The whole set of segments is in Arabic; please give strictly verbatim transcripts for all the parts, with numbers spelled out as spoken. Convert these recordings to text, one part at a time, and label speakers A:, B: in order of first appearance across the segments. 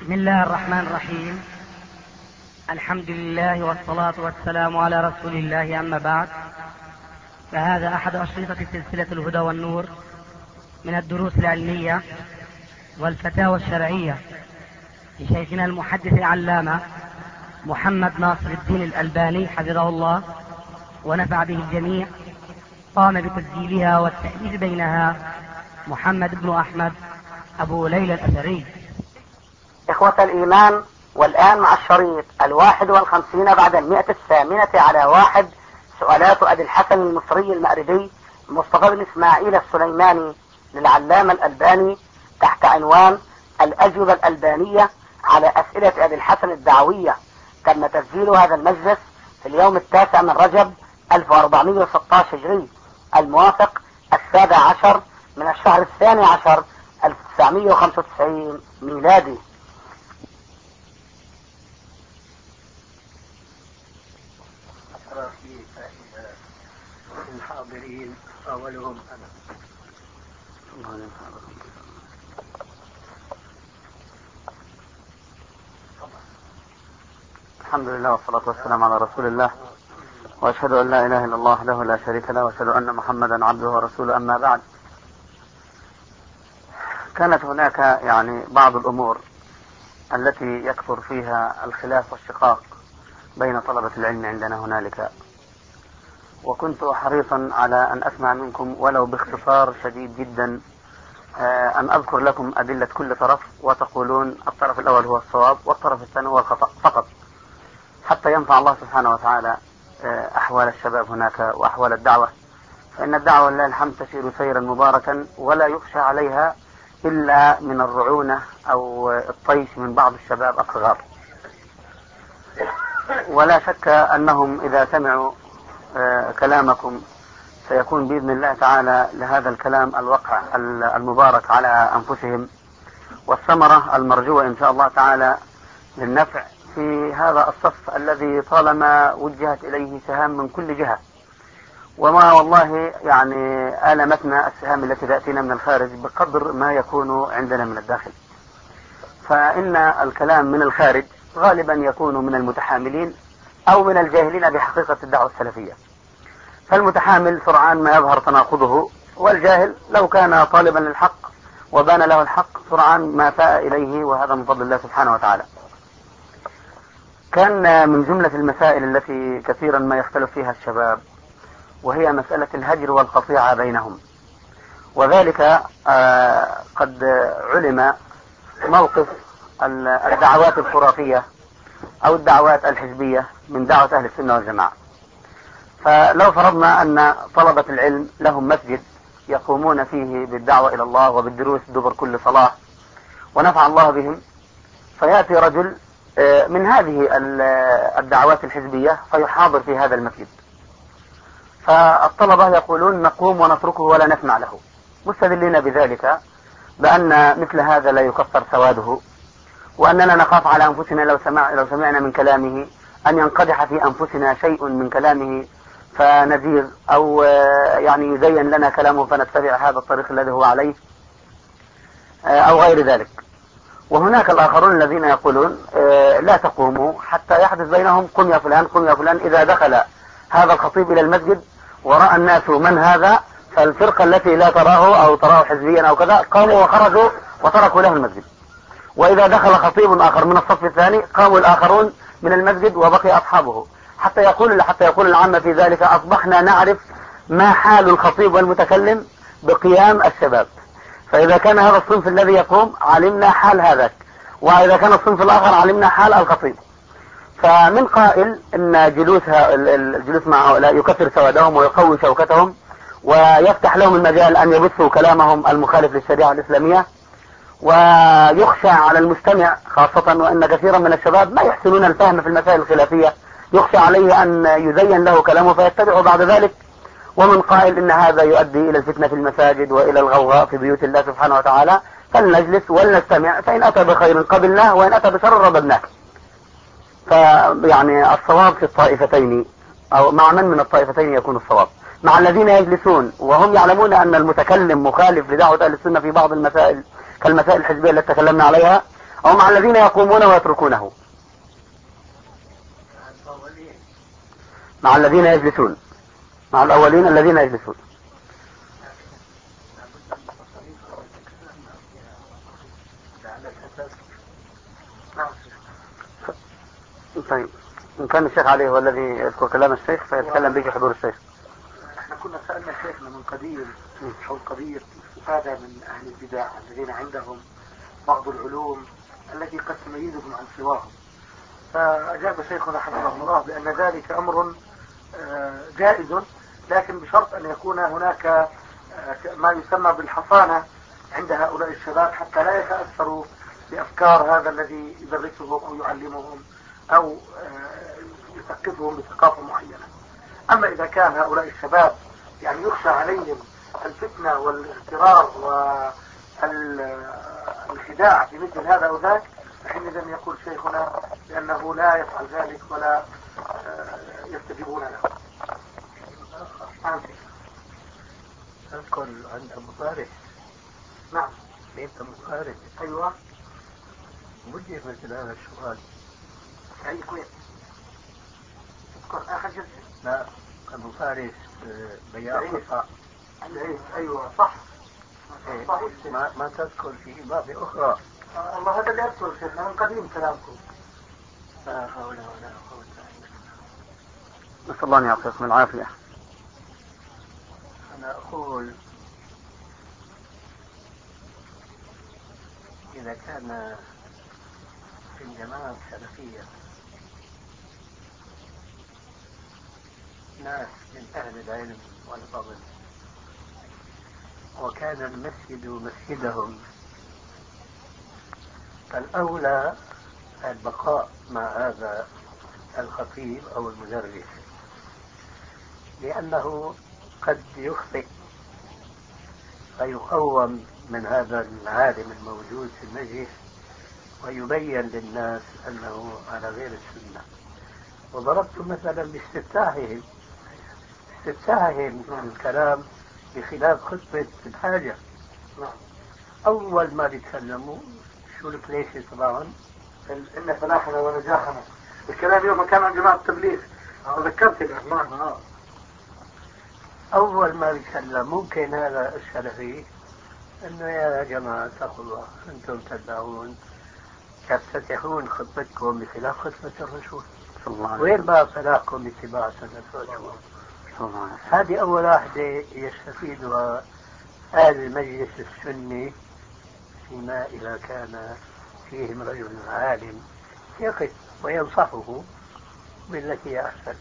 A: بسم الله الرحمن الرحيم. الحمد لله والصلاة والسلام على رسول الله، أما بعد، فهذا أحد أشرطة سلسلة الهدى والنور من الدروس العلمية والفتاوى الشرعية لشيخنا المحدث العلامة محمد ناصر الدين الألباني حفظه الله ونفع به الجميع. قام بتسجيلها والتأليف بينها محمد بن أحمد أبو ليلى الأثري.
B: إخوة الإيمان، والآن مع الشريط الواحد والخمسين بعد المئة الثامنة على واحد، سؤالات أبي الحسن المصري المأربي مصطفى بن إسماعيل السليماني للعلامة الألباني تحت عنوان الأجوبة الألبانية على أسئلة أبي الحسن الدعوية. تم تسجيل هذا المجلس في اليوم التاسع من رجب ألف وأربعمائة وستة عشر هجري، الموافق السابع عشر من الشهر الثاني عشر ألف وتسعمائة وخمسة وتسعين ميلادي.
C: الحاضرين أولهم أنا.
B: الحمد لله والصلاة والسلام على رسول الله، وأشهد أن لا إله إلا الله وحده لا شريك له، وأشهد أن محمدا عبده ورسوله، أما بعد. كانت هناك يعني بعض الأمور التي يكثر فيها الخلاف والشقاق بين طلبة العلم عندنا هنالك، وكنت حريصا على أن أسمع منكم ولو باختصار شديد جدا أن أذكر لكم أدلة كل طرف، وتقولون الطرف الأول هو الصواب والطرف الثاني هو الخطأ فقط، حتى ينفع الله سبحانه وتعالى أحوال الشباب هناك وأحوال الدعوة. فإن الدعوة لله الحمد تسير سيرا مباركا، ولا يخشى عليها إلا من الرعونة أو الطيش من بعض الشباب الصغار. ولا شك أنهم إذا سمعوا كلامكم سيكون بإذن الله تعالى لهذا الكلام الوقع المبارك على أنفسهم، والثمرة المرجوة إن شاء الله تعالى للنفع في هذا الصف الذي طالما وجهت إليه سهام من كل جهة، وما والله يعني آلمتنا السهام التي تأتينا من الخارج بقدر ما يكون عندنا من الداخل. فإن الكلام من الخارج غالبا يكون من المتحاملين أو من الجاهلين بحقيقة الدعوة السلفية. فالمتحامل سرعان ما يظهر تناقضه، والجاهل لو كان طالبا للحق وبان له الحق سرعان ما فاء إليه، وهذا من فضل الله سبحانه وتعالى. كان من جملة المسائل التي كثيرا ما يختلف فيها الشباب وهي مسألة الهجر والقطيعة بينهم، وذلك آه قد علم موقف الدعوات الخرافية أو الدعوات الحزبية من دعوة أهل السنة والجماعة. فلو فرضنا أن طلبة العلم لهم مسجد يقومون فيه بالدعوة إلى الله وبالدروس دبر كل صلاة ونفع الله بهم، فيأتي رجل من هذه الدعوات الحزبية فيحاضر في هذا المسجد، فالطلبة يقولون نقوم ونتركه ولا نسمع له، مستدلين بذلك بأن مثل هذا لا يكفر سواده، وأننا نخاف على أنفسنا لو سمع لو سمعنا من كلامه أن ينقدح في أنفسنا شيء من كلامه فنزيغ، أو يعني يزين لنا كلامه فنتبع هذا الطريق الذي هو عليه أو غير ذلك. وهناك الآخرون الذين يقولون لا تقوموا حتى يحدث بينهم قم يا فلان قم يا فلان. إذا دخل هذا الخطيب إلى المسجد ورأى الناس من هذا، فالفرقة التي لا تراه أو تراه حزبيا أو كذا قاموا وخرجوا وتركوا له المسجد. وإذا دخل خطيب آخر من الصف الثاني قاموا الآخرون من المسجد وبقي أصحابه، حتى يقول حتى يقول العامة في ذلك أصبحنا نعرف ما حال الخطيب والمتكلم بقيام الشباب. فإذا كان هذا الصنف الذي يقوم علمنا حال هذاك، وإذا كان الصنف الآخر علمنا حال الخطيب. فمن قائل إن جلوسها الجلوس مع هؤلاء يكثر سوادهم ويقوي شوكتهم ويفتح لهم المجال أن يبثوا كلامهم المخالف للشريعة الإسلامية، ويخشى على المستمع خاصة وأن كثيرا من الشباب ما يحسنون الفهم في المسائل الخلافية، يخشى عليه أن يزين له كلامه فيتبعه بعد ذلك. ومن قائل إن هذا يؤدي إلى الفتنة في المساجد وإلى الغوغاء في بيوت الله سبحانه وتعالى، فلنجلس ولنستمع، فإن أتى بخير قبلناه وإن أتى بشر رددناه. فيعني الصواب في الطائفتين، أو مع من من الطائفتين يكون الصواب؟ مع الذين يجلسون وهم يعلمون أن المتكلم مخالف لدعوة أهل السنة في بعض المسائل كالمسائل الحزبية التي تكلمنا عليها، أو مع الذين يقومون ويتركونه؟ مع الذين يجلسون، مع الأولين الذين يجلسون. طيب إن كان الشيخ علي هو الذي يذكر كلام الشيخ فيتكلم به حضور الشيخ.
C: احنا كنا سألنا شيخنا من قديم حول قضية الاستفادة من أهل البدع الذين عندهم بعض العلوم التي قد تميزهم عن سواهم، فأجاب شيخنا حفظه الله بأن ذلك أمر جائز، لكن بشرط أن يكون هناك ما يسمى بالحصانة عند هؤلاء الشباب حتى لا يتأثروا بأفكار هذا الذي يدرسهم أو يعلمهم أو يثقفهم بثقافة معينة. أما إذا كان هؤلاء الشباب يعني يخشى عليهم الفتنة والاغترار والخداع في مثل هذا أو ذاك، فحينئذ يقول شيخنا بأنه لا يفعل ذلك ولا يستجيبون له.
D: أذكر عند أبو فارس.
C: نعم.
D: بيت أبو فارس.
C: أيوة.
D: وجه مثل هذا السؤال.
C: أي كويس. أذكر آخر جلسة.
D: لا أبو فارس بياع قطع.
C: أيوة صح.
D: إيه. ما ما تذكر في إضافة أخرى.
C: آه الله هذا اللي أذكر شيخنا من قديم كلامكم.
D: لا حول ولا قوة إلا بالله.
B: نسأل الله أن يعطيكم العافية.
D: أنا أقول إذا كان في الجماعة السلفية ناس من أهل العلم والفضل وكان المسجد مسجدهم، فالأولى البقاء مع هذا الخطيب أو المدرس، لأنه قد يخطئ فيقوم من هذا العالم الموجود في المجلس ويبين للناس أنه على غير السنة. وضربت مثلا باستفتاحهم استفتاحهم الكلام بخلاف خطبة الحاجة. أول ما بيتكلموا شو الكليشة طبعا
C: إن فلاحنا ونجاحنا، الكلام يوم كان عن جماعة التبليغ. تذكرت الأخبار.
D: أول ما بيتكلم ممكن هذا السلفي إنه يا جماعة اتقوا الله، أنتم تدعون تفتتحون خطبتكم بخلاف خطبة الرسول، وين بقى صلاحكم باتباع سنة الرسول؟ هذه أول واحدة يستفيدها أهل المجلس السني فيما إذا كان فيهم رجل عالم يقف وينصحه بالتي هي أحسن.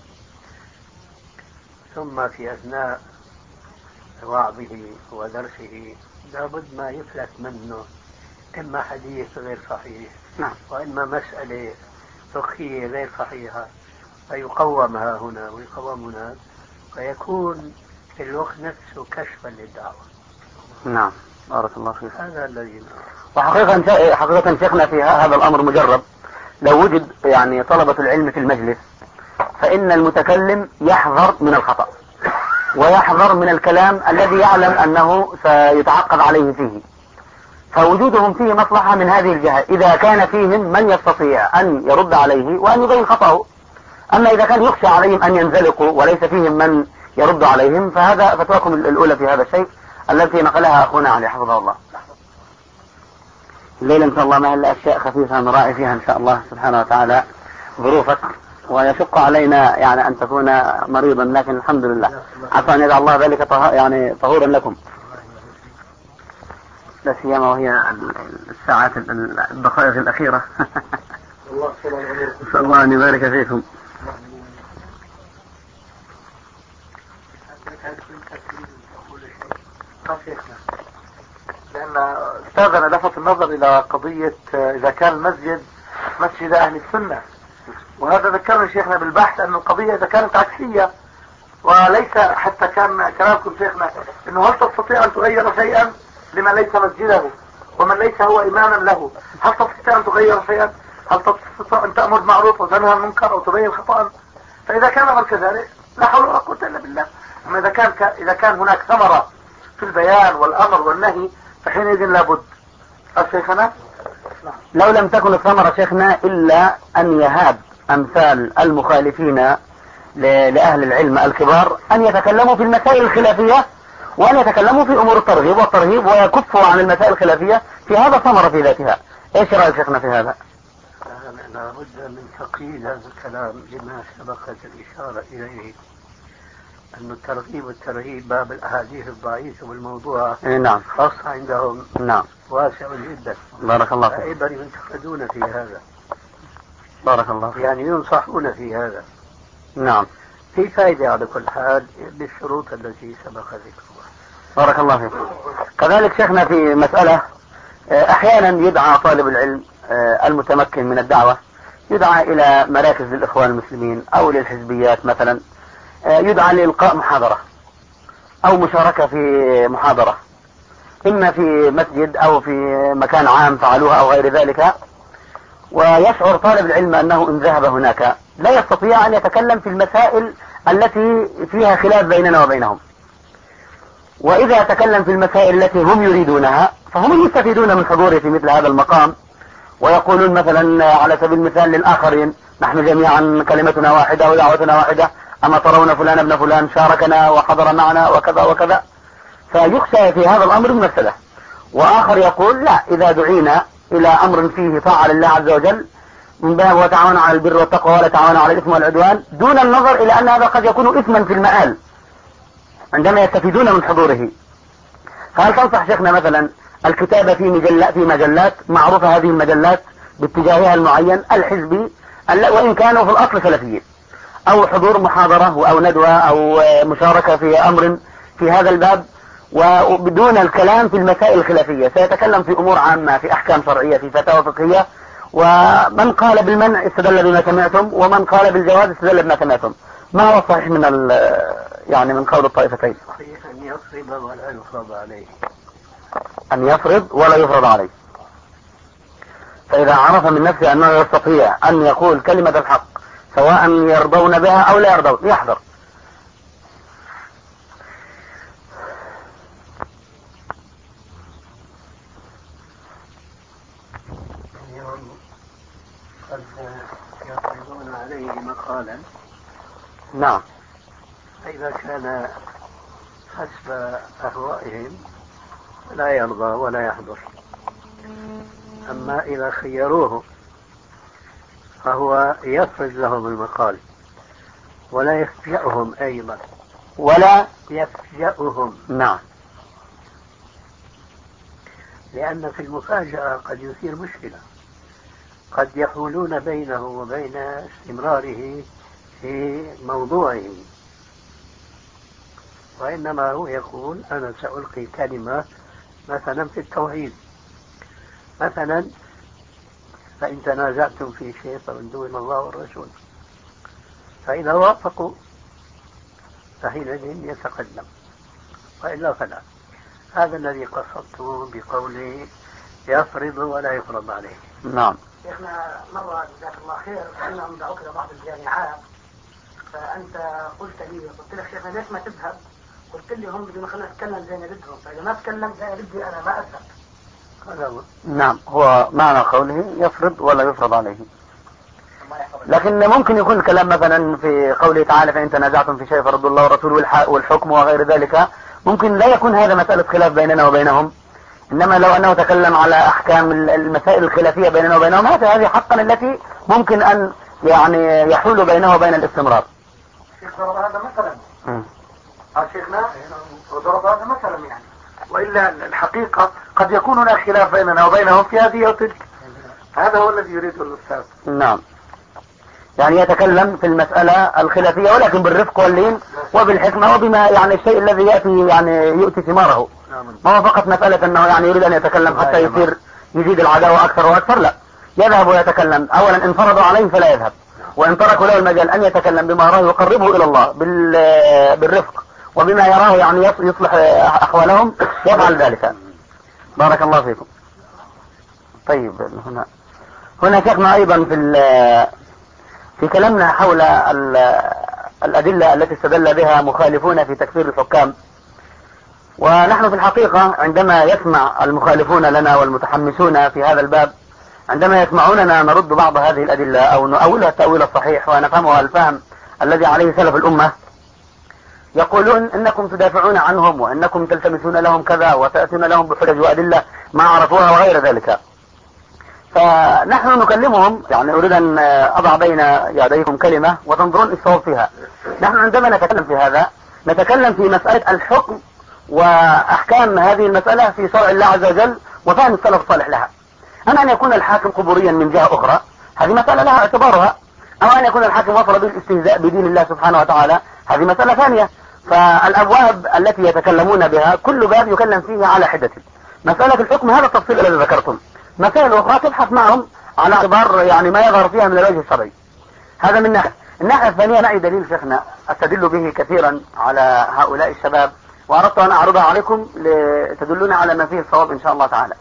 D: ثم في أثناء وعظه ودرسه لابد ما يفلت منه إما حديث غير صحيح
B: نعم.
D: وإما مسألة فقهية غير صحيحة فيقومها هنا ويقوم هناك، فيكون في الوقت نفسه كشفا للدعوة.
B: نعم بارك الله فيك.
D: هذا الذي
B: وحقيقة حقيقة شيخنا في هذا الأمر مجرب. لو وجد يعني طلبة العلم في المجلس فإن المتكلم يحذر من الخطأ ويحذر من الكلام الذي يعلم أنه سيتعقب عليه فيه، فوجودهم فيه مصلحة من هذه الجهة إذا كان فيهم من يستطيع أن يرد عليه وأن يبين خطأه. أما إذا كان يخشى عليهم أن ينزلقوا وليس فيهم من يرد عليهم فهذا فتواكم الأولى في هذا الشيء التي نقلها أخونا علي حفظه الله. الليلة إن شاء الله ما إلا أشياء خفيفة نراعي فيها إن شاء الله سبحانه وتعالى ظروفك، ويشق علينا يعني أن تكون مريضا، لكن الحمد لله عسى أن يجعل الله ذلك طه... يعني طهورا لكم، لا سيما وهي الساعات الدقائق الأخيرة. نسأل الله أن يبارك فيكم.
C: لأن أستاذنا لفت النظر إلى قضية إذا كان المسجد مسجد أهل السنة، وهذا ذكرنا شيخنا بالبحث أن القضية إذا كانت عكسية وليس حتى كان كلامكم شيخنا أنه هل تستطيع أن تغير شيئا لمن ليس مسجده ومن ليس هو إماما له؟ هل تستطيع أن تغير شيئا؟ هل تستطيع أن تأمر بالمعروف وتنهى عن المنكر أو تبين خطأ؟ فإذا كان أمر كذلك لا حول ولا قوة إلا بالله. أما إذا كان ك... إذا كان هناك ثمرة في البيان والأمر والنهي فحينئذ لابد. الشيخنا
B: لو لم تكن الثمرة شيخنا إلا أن يهاب أمثال المخالفين لأهل العلم الكبار أن يتكلموا في المسائل الخلافية، وأن يتكلموا في أمور الترغيب والترهيب ويكفوا عن المسائل الخلافية، في هذا ثمرة في ذاتها. إيش رأيك شيخنا في هذا؟
D: لابد من تقييد هذا الكلام لما سبقت الإشارة إليه، أن الترغيب والترهيب باب الأحاديث الضعيفة والموضوع
B: نعم
D: خاصة عندهم
B: نعم
D: واسع جدا.
B: بارك الله فيك.
D: أيضا ينتقدون في هذا،
B: بارك الله فيك.
D: يعني ينصحون في هذا.
B: نعم
D: في فائدة على كل حال بالشروط التي سبق ذكرها.
B: بارك الله فيك. كذلك شيخنا في مسألة، أحيانا يدعى طالب العلم المتمكن من الدعوة يدعى إلى مراكز للإخوان المسلمين أو للحزبيات مثلا، يدعى لإلقاء محاضرة أو مشاركة في محاضرة، إما في مسجد أو في مكان عام فعلوها أو غير ذلك، ويشعر طالب العلم أنه إن ذهب هناك لا يستطيع أن يتكلم في المسائل التي فيها خلاف بيننا وبينهم، وإذا تكلم في المسائل التي هم يريدونها فهم يستفيدون من حضوره في مثل هذا المقام، ويقولون مثلا على سبيل المثال للآخرين: نحن جميعا كلمتنا واحدة ودعوتنا واحدة، أما ترون فلان ابن فلان شاركنا وحضر معنا وكذا وكذا، فيخشى في هذا الأمر المسألة. وآخر يقول: لا، إذا دعينا إلى أمر فيه طاعة لله عز وجل من باب وتعاونوا على البر والتقوى ولا تعاونوا على الإثم والعدوان، دون النظر إلى أن هذا قد يكون إثما في المآل عندما يستفيدون من حضوره. فهل تنصح شيخنا مثلا الكتابة في مجلات في مجلات معروفة، هذه المجلات باتجاهها المعين الحزبي وإن كانوا في الأصل سلفيين، أو حضور محاضرة أو ندوة أو مشاركة في أمر في هذا الباب، وبدون الكلام في المسائل الخلافية، سيتكلم في أمور عامة، في أحكام شرعية، في فتاوى فقهية، ومن قال بالمنع استدل بما سمعتم، ومن قال بالجواز استدل بما سمعتم. ما هو الصحيح من يعني من قول الطائفتين؟
D: صحيح أن يفرض ولا يفرض عليه.
B: أن يفرض ولا يفرض عليه. فإذا عرف من نفسه أنه يستطيع أن يقول كلمة الحق سواء يرضون بها أو لا يرضون يحذر.
D: اليوم قد يفرضون عليه مقالا،
B: نعم،
D: فإذا كان حسب أهوائهم لا يرضى ولا يحضر. أما إذا خيروه فهو يفرض لهم المقال ولا يفجأهم أيضا،
B: ولا
D: يفجأهم.
B: نعم،
D: لأن في المفاجأة قد يثير مشكلة، قد يحولون بينه وبين استمراره في موضوعه، وإنما هو يقول: أنا سألقي كلمة مثلا في التوحيد مثلا، فإن تنازعتم في شيء فردوه إلى الله والرسول، فإذا وافقوا فحينئذ يتقدم، وإلا فلا. هذا الذي قصدته بقولي يفرض ولا يفرض عليه.
B: نعم.
A: شيخنا مرة جزاك الله خير كأنهم دعوك إلى بعض الجامعات، فأنت قلت لي قلت لك: شيخنا ليش ما تذهب؟ قلت لي: هم بدهم يخلونا نتكلم زي ما بدهم، فإذا ما تكلم زي ما بدي أنا ما أذهب.
D: هذا هو.
B: نعم، هو معنى قوله يفرض ولا يفرض عليه. لكن ممكن يكون الكلام مثلا في قوله تعالى: فإن تنازعتم في شيء فردوا الله والرسول والحكم وغير ذلك، ممكن لا يكون هذا مسألة خلاف بيننا وبينهم، إنما لو أنه تكلم على أحكام المسائل الخلافية بيننا وبينهم، هذه هذه حقا التي ممكن أن يعني يحول بينه وبين الاستمرار.
C: شيخ ضرب هذا مثلا. ها شيخنا وضرب هذا مثلا يعني، وإلا الحقيقة قد يكون هناك خلاف بيننا وبينهم في هذه أو تلك. هذا هو الذي يريده الأستاذ.
B: نعم، يعني يتكلم في المسألة الخلافية ولكن بالرفق واللين وبالحكمة وبما يعني الشيء الذي يأتي يعني يؤتي ثماره. ما هو فقط مسألة أنه يعني يريد أن يتكلم حتى يصير يزيد العداوة أكثر وأكثر، لا، يذهب ويتكلم. أولا إن فرضوا عليه فلا يذهب، وإن تركوا له المجال أن يتكلم بما راه يقربه إلى الله بالرفق وبما يراه يعني يصلح أحوالهم يفعل ذلك. بارك الله فيكم. طيب، هنا هنا شيخنا أيضا في في كلامنا حول الأدلة التي استدل بها مخالفون في تكفير الحكام، ونحن في الحقيقة عندما يسمع المخالفون لنا والمتحمسون في هذا الباب عندما يسمعوننا نرد بعض هذه الأدلة أو نؤولها التأويل الصحيح ونفهمها الفهم الذي عليه سلف الأمة، يقولون إنكم تدافعون عنهم وإنكم تلتمسون لهم كذا وتأتون لهم بحجج وأدلة ما عرفوها وغير ذلك. فنحن نكلمهم، يعني أريد أن أضع بين يديكم كلمة وتنظرون الصواب فيها. نحن عندما نتكلم في هذا نتكلم في مسألة الحكم وأحكام هذه المسألة في شرع الله عز وجل وفهم السلف الصالح لها. أما أن يكون الحاكم قبوريا من جهة أخرى هذه مسألة لها اعتبارها، أو أن يكون الحاكم وصل بالاستهزاء بدين الله سبحانه وتعالى هذه مسألة ثانية. فالأبواب التي يتكلمون بها كل باب يكلم فيه على حدة. مسألة الحكم هذا التفصيل الذي ذكرتم، مسائل أخرى تبحث معهم على اعتبار يعني ما يظهر فيها من الوجه الشرعي. هذا من ناحية. الناحية الثانية معي دليل شيخنا أستدل به كثيرا على هؤلاء الشباب، وأردت أن أعرضها عليكم لتدلون على ما فيه الصواب إن شاء الله تعالى.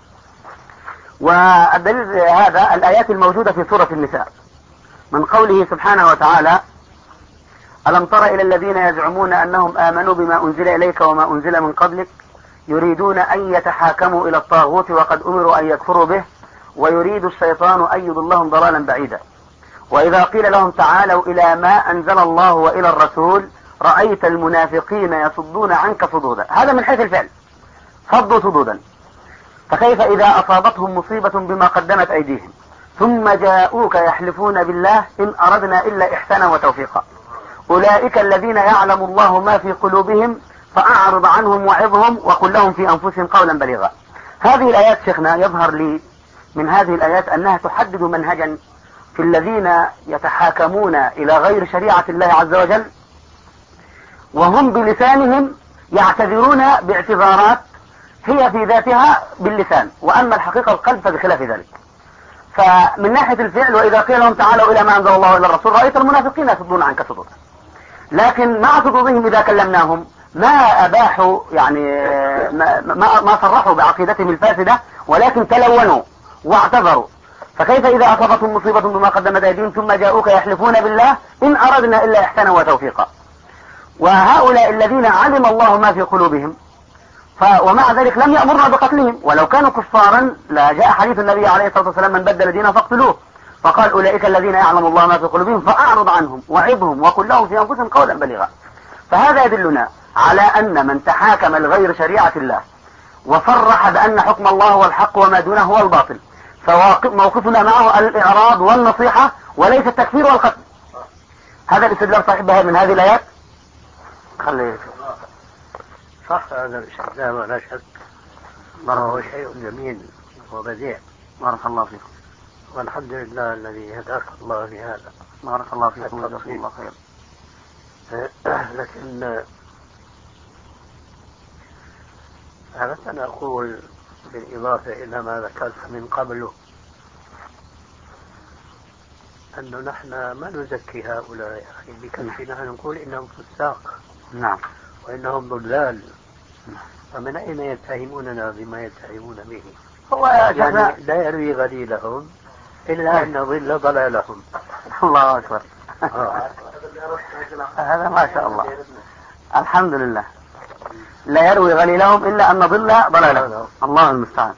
B: والدليل هذا الآيات الموجودة في سورة النساء من قوله سبحانه وتعالى: ألم تر إلى الذين يزعمون أنهم آمنوا بما أنزل إليك وما أنزل من قبلك يريدون أن يتحاكموا إلى الطاغوت وقد أمروا أن يكفروا به ويريد الشيطان أن يضلهم ضلالا بعيدا وإذا قيل لهم تعالوا إلى ما أنزل الله وإلى الرسول رأيت المنافقين يصدون عنك صدودا. هذا من حيث الفعل، صدوا صدودا. فكيف إذا أصابتهم مصيبة بما قدمت أيديهم ثم جاءوك يحلفون بالله إن أردنا إلا إحسانا وتوفيقا أولئك الذين يعلم الله ما في قلوبهم فأعرض عنهم وعظهم وقل لهم في أنفسهم قولا بليغا. هذه الآيات شيخنا يظهر لي من هذه الآيات أنها تحدد منهجا في الذين يتحاكمون إلى غير شريعة الله عز وجل وهم بلسانهم يعتذرون باعتذارات هي في ذاتها باللسان، وأما الحقيقة القلب فبخلاف ذلك. فمن ناحية الفعل وإذا قيل لهم تعالوا إلى ما أنزل الله وإلى الرسول رأيت المنافقين يصدون عنك صدودا، لكن مع صدودهم إذا كلمناهم ما أباحوا يعني ما, ما, ما صرحوا بعقيدتهم الفاسدة ولكن تلونوا واعتذروا. فكيف إذا أصابتهم مصيبة بما قدمت أيديهم ثم جاءوك يحلفون بالله إن أردنا إلا إحسانا وتوفيقا. وهؤلاء الذين علم الله ما في قلوبهم ف... ومع ذلك لم يأمرنا بقتلهم، ولو كانوا كفارا لا جاء حديث النبي عليه الصلاة والسلام من بدل دينه فاقتلوه، فقال أولئك الذين يعلم الله ما في قلوبهم فأعرض عنهم وعظهم وقل لهم في أنفسهم قولا بليغا. فهذا يدلنا على أن من تحاكم لغير شريعة الله وصرح بأن حكم الله هو الحق وما دونه هو الباطل فموقفنا معه الإعراض والنصيحة وليس التكفير والقتل. هذا الاستدلال صحيح من هذه الآيات. خليه
D: صح هذا الاستدلال ولا شك، وهو شيء جميل وبديع.
B: بارك الله فيكم.
D: والحمد لله الذي هداك الله لهذا.
B: بارك الله فيكم وجزاكم الله خير.
D: لكن أردت أن أقول بالإضافة إلى ما ذكرت من قبله أنه نحن ما نزكي هؤلاء بكفنا نقول إنهم فساق.
B: نعم.
D: وإنهم ضلال. فمن أين يتهموننا بما يتهمون به؟
B: هو
D: يعني لا يروي غليلهم إلا أن ضل ضلالهم.
B: الله أكبر. هذا ما شاء الله. الحمد لله. لا يروي غليلهم إلا أن ضل ضلالهم. الله المستعان.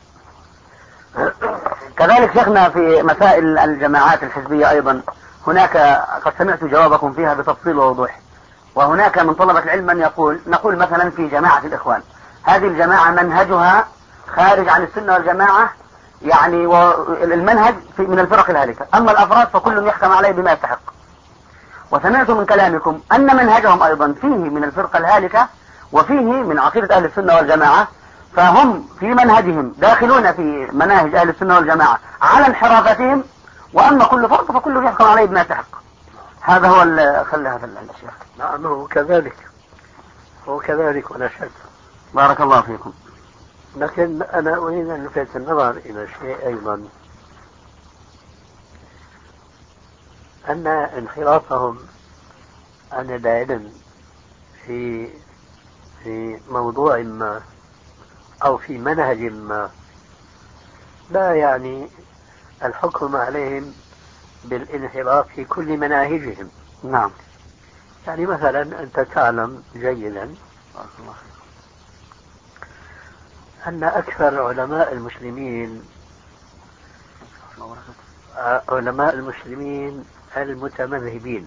B: كذلك شيخنا في مسائل الجماعات الحزبية أيضا هناك قد سمعت جوابكم فيها بتفصيل ووضوح. وهناك من طلبة العلم من يقول نقول مثلا في جماعة الإخوان هذه الجماعة منهجها خارج عن السنة والجماعة، يعني المنهج في من الفرق الهالكة، أما الأفراد فكل يحكم عليه بما يستحق. وسمعت من كلامكم أن منهجهم أيضا فيه من الفرقة الهالكة وفيه من عقيدة أهل السنة والجماعة، فهم في منهجهم داخلون في مناهج أهل السنة والجماعة على انحرافتهم، وأما كل فرق فكل يحكم عليه بما يستحق. هذا هو اللي خلى هذا الشيخ.
D: نعم هو كذلك، هو كذلك ولا شك.
B: بارك الله فيكم.
D: لكن أنا أريد أن نلفت النظر إلى شيء أيضا، أن انحرافهم عن العلم في في موضوع ما أو في منهج ما لا يعني الحكم عليهم بالانحراف في كل مناهجهم.
B: نعم.
D: يعني مثلا أنت تعلم جيدا أن أكثر علماء المسلمين
B: الله وبركاته.
D: علماء المسلمين المتمذهبين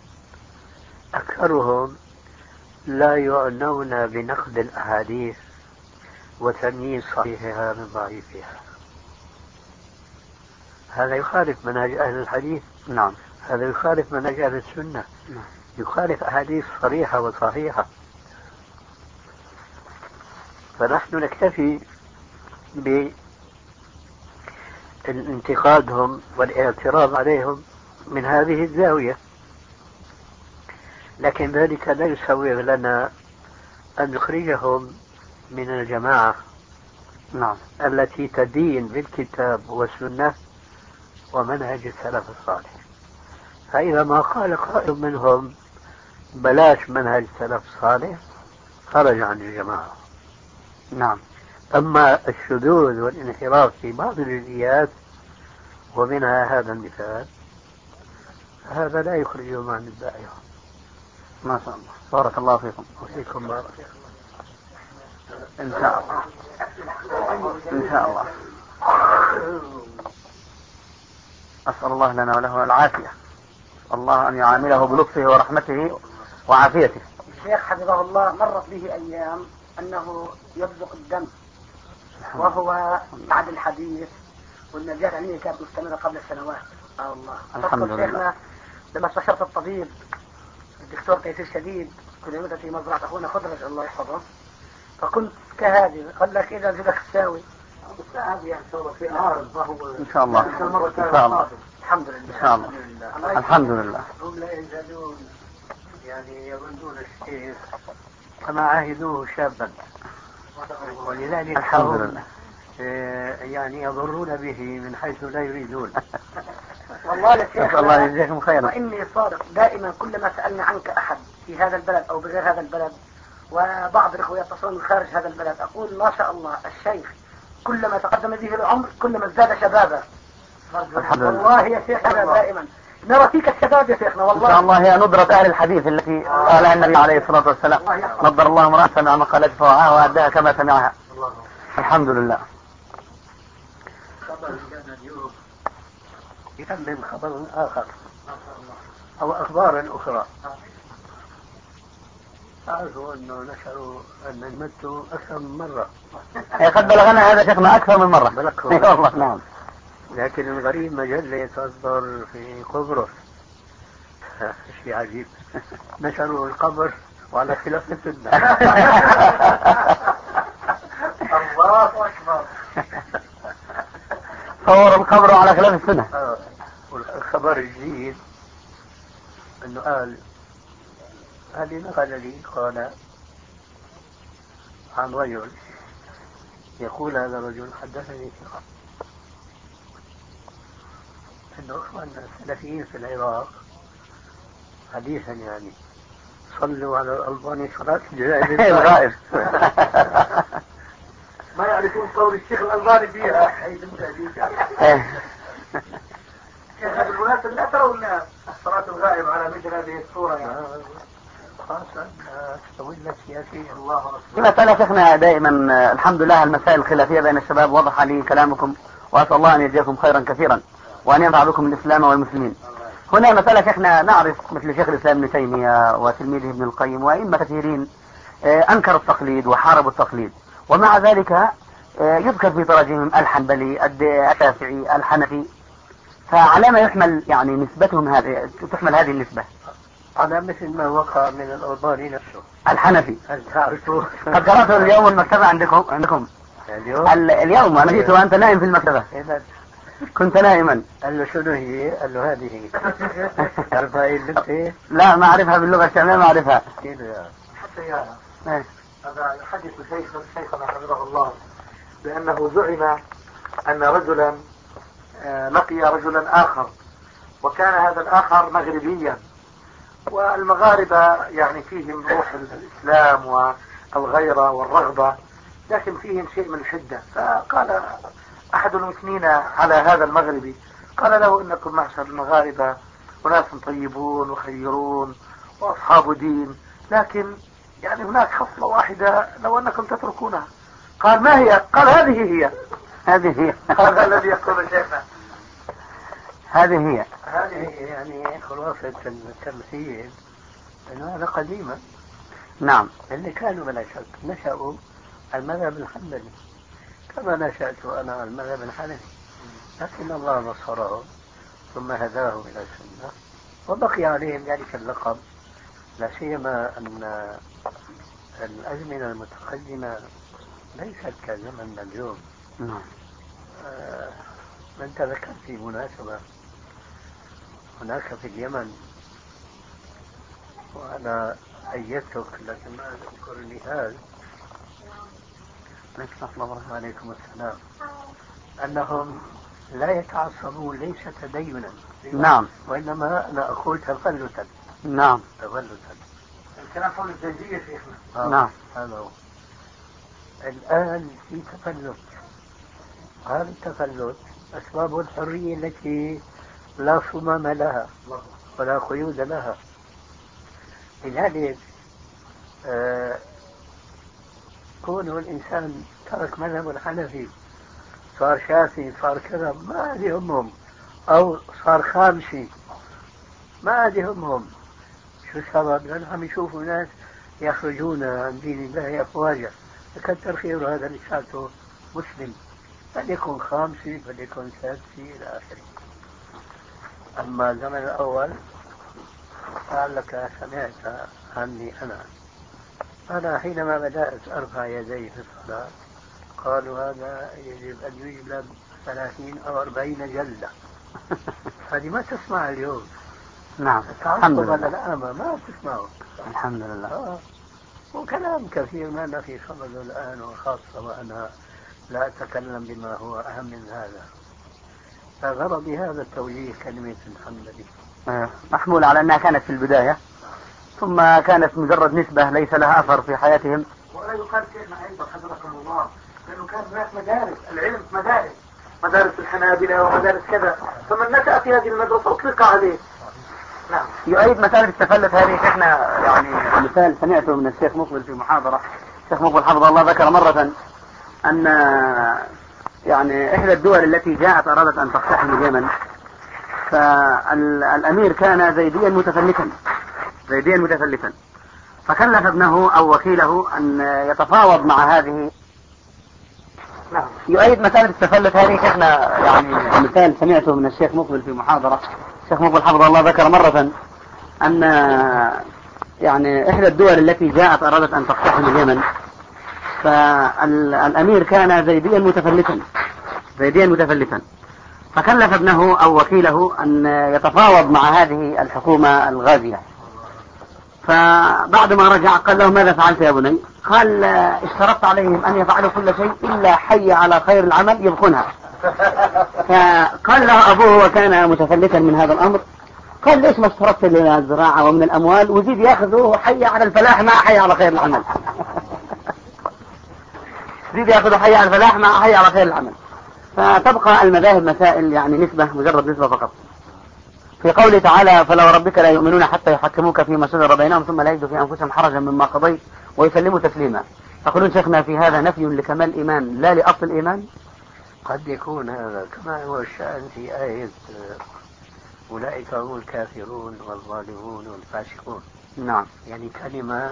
D: أكثرهم لا يعنون بنقد الأحاديث وتمييز صحيحها من ضعيفها. هذا يخالف منهج أهل الحديث.
B: نعم.
D: هذا يخالف منهج أهل السنة.
B: نعم.
D: يخالف أحاديث صريحة وصحيحة. فنحن نكتفي بانتقادهم والاعتراض عليهم من هذه الزاوية، لكن ذلك لا يسوغ لنا أن نخرجهم من الجماعة
B: نعم.
D: التي تدين بالكتاب والسنة ومنهج السلف الصالح. فإذا ما قال قائل منهم بلاش منهج السلف الصالح خرج عن الجماعة.
B: نعم.
D: أما الشذوذ والانحراف في بعض الجزئيات ومنها هذا المثال هذا لا يخرجهم عن الدائرة.
B: ما شاء الله. بارك الله فيكم.
D: وفيكم بارك.
B: إن شاء الله. إن شاء الله. أسأل الله لنا وله العافية. الله أن يعامله بلطفه ورحمته وعافيته.
A: الشيخ حفظه الله مرت به أيام أنه يبزق الدم وهو بعد الحديث، والنجاة العلمية كانت مستمرة قبل سنوات. آه الله.
B: الحمد لله.
A: لما استشرت الطبيب الدكتور تيسير شديد كنت في مزرعة أخونا خضرج الله يحفظه، فكنت كهذه قال لك إذا زلك تساوي
B: إن شاء الله. إن شاء الله.
A: الحمد لله.
B: إن شاء الله. الحمد لله.
D: هم لا يزالون يعني يظنون الشيخ كما عاهدوه شابا، ولذلك
B: الحمد لله
D: يعني يضرون به من حيث لا يريدون.
A: والله يا شيخ
B: الله يجزاكم خيرا.
A: وإني صادق دائما كلما سألنا عنك أحد في هذا البلد أو بغير هذا البلد، وبعض الإخوة يتصلون من خارج هذا البلد، أقول ما شاء الله الشيخ كلما تقدم به العمر كلما ازداد شبابا. والله يا شيخ هذا دائما نرى فيك الشباب يا شيخنا. والله
B: إن شاء الله هي ندرة أهل الحديث التي قالها النبي عليه الصلاة والسلام. نضر الله امرأ سمع مقالة فوعاها وأداها كما سمعها. الحمد لله.
D: يكمل خبر آخر أو أخبار أخرى. أعرفوا أنه نشروا أن المت أكثر من مرة.
B: قد بلغنا هذا شيخنا أكثر من مرة. والله نعم.
D: لكن الغريب مجلة تصدر في قبرص شيء عجيب، نشروا القبر وعلى خلاف السنة.
A: الله أكبر.
B: صور القبر على خلاف السنة.
D: آه. والخبر الجديد أنه قال هذه نقل لي قال عن رجل يقول هذا الرجل حدثني ثقة أنه أخواننا السلفيين في العراق حديثا يعني صلوا على الألباني صلاة الغائب.
C: ما يعرفون قول الشيخ الألباني فيها حيث بالمناسبة لا ترون صلاة الغائب على مثل هذه الصورة يعني
D: خاصة تولت سياسية.
C: الله أكبر.
B: في مسألة شيخنا دائما الحمد لله المسائل الخلافية بين الشباب وضح لي كلامكم، وأسأل الله أن يجزاكم خيرا كثيرا وأن ينفع بكم الإسلام والمسلمين. هنا مسألة شيخنا نعرف مثل شيخ الإسلام ابن تيمية وتلميذه ابن القيم وأئمة كثيرين أنكروا التقليد وحاربوا التقليد، ومع ذلك يذكر في تراجمهم الحنبلي الشافعي الحنفي، فعلى ما يحمل يعني نسبتهم هذه تحمل هذه النسبة؟
D: على مثل ما وقع من الألباني نفسه
B: الحنفي.
D: هل تعرفوا؟
B: قد قرأته اليوم المكتبة عندكم عندكم
D: اليوم
B: اليوم أنا جئت وأنت نائم في المكتبة. كنت نائما.
D: قال له شنو هي؟ قال له هذه تعرفها ايه اللغة؟
B: لا ما أعرفها باللغة الشامية، ما أعرفها.
C: حتى يا هذا يحدث شيخ شيخنا حفظه الله بأنه زعم أن رجلا لقي رجلا آخر، وكان هذا الآخر مغربيا، والمغاربة يعني فيهم روح الإسلام والغيرة والرغبة، لكن فيهم شيء من الحدة. فقال أحد المثنين على هذا المغربي قال له إنكم معشر المغاربة وناس طيبون وخيرون وأصحاب دين، لكن يعني هناك خصلة واحدة لو أنكم تتركونها. قال ما هي؟ قال هذه هي.
B: هذه هي.
C: هذا الذي يقول شيخنا.
B: هذه هي
D: هذه يعني خلاصة التمثيل أنه هذا قديما.
B: نعم.
D: اللي كانوا بلا شك نشأوا المذهب الحنبلي كما نشأت أنا على المذهب الحنفي، لكن الله نصرهم ثم هداهم إلى السنة وبقي عليهم ذلك اللقب، لا سيما أن الأزمنة المتقدمة ليست كزمن اليوم.
B: نعم.
D: آه من تذكر في مناسبة هناك في اليمن، وأنا أيدتك لكن ما أذكر النهاية، عليكم السلام، أنهم لا يتعصبون ليس تدينا.
B: نعم.
D: وإنما أنا أقول تفلتا.
B: نعم.
D: تفلتا.
C: الكلام حول الزوجية شيخنا.
D: آه.
B: نعم.
D: هذا هو. الآن في تفلت، هذا التفلت أسباب الحرية التي لا صمام لها ولا قيود لها. لذلك آه كونه الإنسان ترك مذهب الحنفي صار شافعي صار كذا ما يهمهم، أو صار خامسي ما يهمهم. شو السبب؟ لأنهم يشوفوا ناس يخرجون عن دين الله أفواجا، فكتر خير هذا لساته مسلم، فليكن خامسي فليكن سادسي إلى آخره. أما الزمن الأول لعلك سمعت عني أنا أنا حينما بدأت أرفع يدي في الصلاة قالوا هذا يجب أن يجلب ثلاثين أو أربعين جلدة. هذه ما تسمع اليوم.
B: نعم. الحمد لله.
D: الأعمى ما تسمعه.
B: الحمد لله.
D: آه. وكلام كثير ما أنا في صمد الآن، وخاصة وأنا لا أتكلم بما هو أهم من هذا. فغرضي هذا التوجيه كلمة الحنبلي
B: محمول على أنها كانت في البداية ثم كانت مجرد نسبة ليس لها أثر في حياتهم.
C: ولا يقال شيخنا أيضا حضركم الله لأنه كان هناك مدارس، العلم مدارس، مدارس الحنابلة ومدارس كذا، فمن نشأ في هذه المدرسة أطلق عليه.
B: نعم. يؤيد مسألة التفلت هذه شيخنا، يعني مثال سمعته من الشيخ مقبل في محاضرة. الشيخ مقبل حفظه الله ذكر مرة أن يعني إحدى الدول التي جاءت أرادت أن تقتحم اليمن، فالأمير كان زيديا متفلتا زيديا متفلتا فكلف ابنه أو وكيله أن يتفاوض مع هذه. نعم. يؤيد مسألة التفلت هذه شيخنا، يعني مثال سمعته من الشيخ مقبل في محاضرة. الشيخ مقبل حفظه الله ذكر مرة أن يعني إحدى الدول التي جاءت أرادت أن تقتحم اليمن، فالأمير كان زيديا متفلتا زيديا متفلتا فكلف ابنه أو وكيله أن يتفاوض مع هذه الحكومة الغازية. فبعد ما رجع قال له ماذا فعلت يا بني؟ قال اشترطت عليهم أن يفعلوا كل شيء إلا حي على خير العمل يبقونها. فقال له أبوه وكان متفلتا من هذا الأمر، قال ليش ما اشترطت لنا الزراعة ومن الأموال وزيد يأخذوه حي على الفلاح مع حي على خير العمل. زيد يأخذوا حي على الفلاح مع حي على خير العمل. فتبقى المذاهب مسائل يعني نسبة، مجرد نسبة فقط. في قوله تعالى فلو ربك لا يؤمنون حتى يحكموك فيما شجر بينهم ثم لا يجدوا في أنفسهم حرجا مما قضيت ويسلموا تسليما. تقولون شيخنا في هذا نفي لكمال الإيمان لا لأصل الإيمان؟
D: قد يكون هذا كما هو الشأن في آية أولئك هم الكافرون والظالمون والفاسقون.
B: نعم.
D: يعني كلمة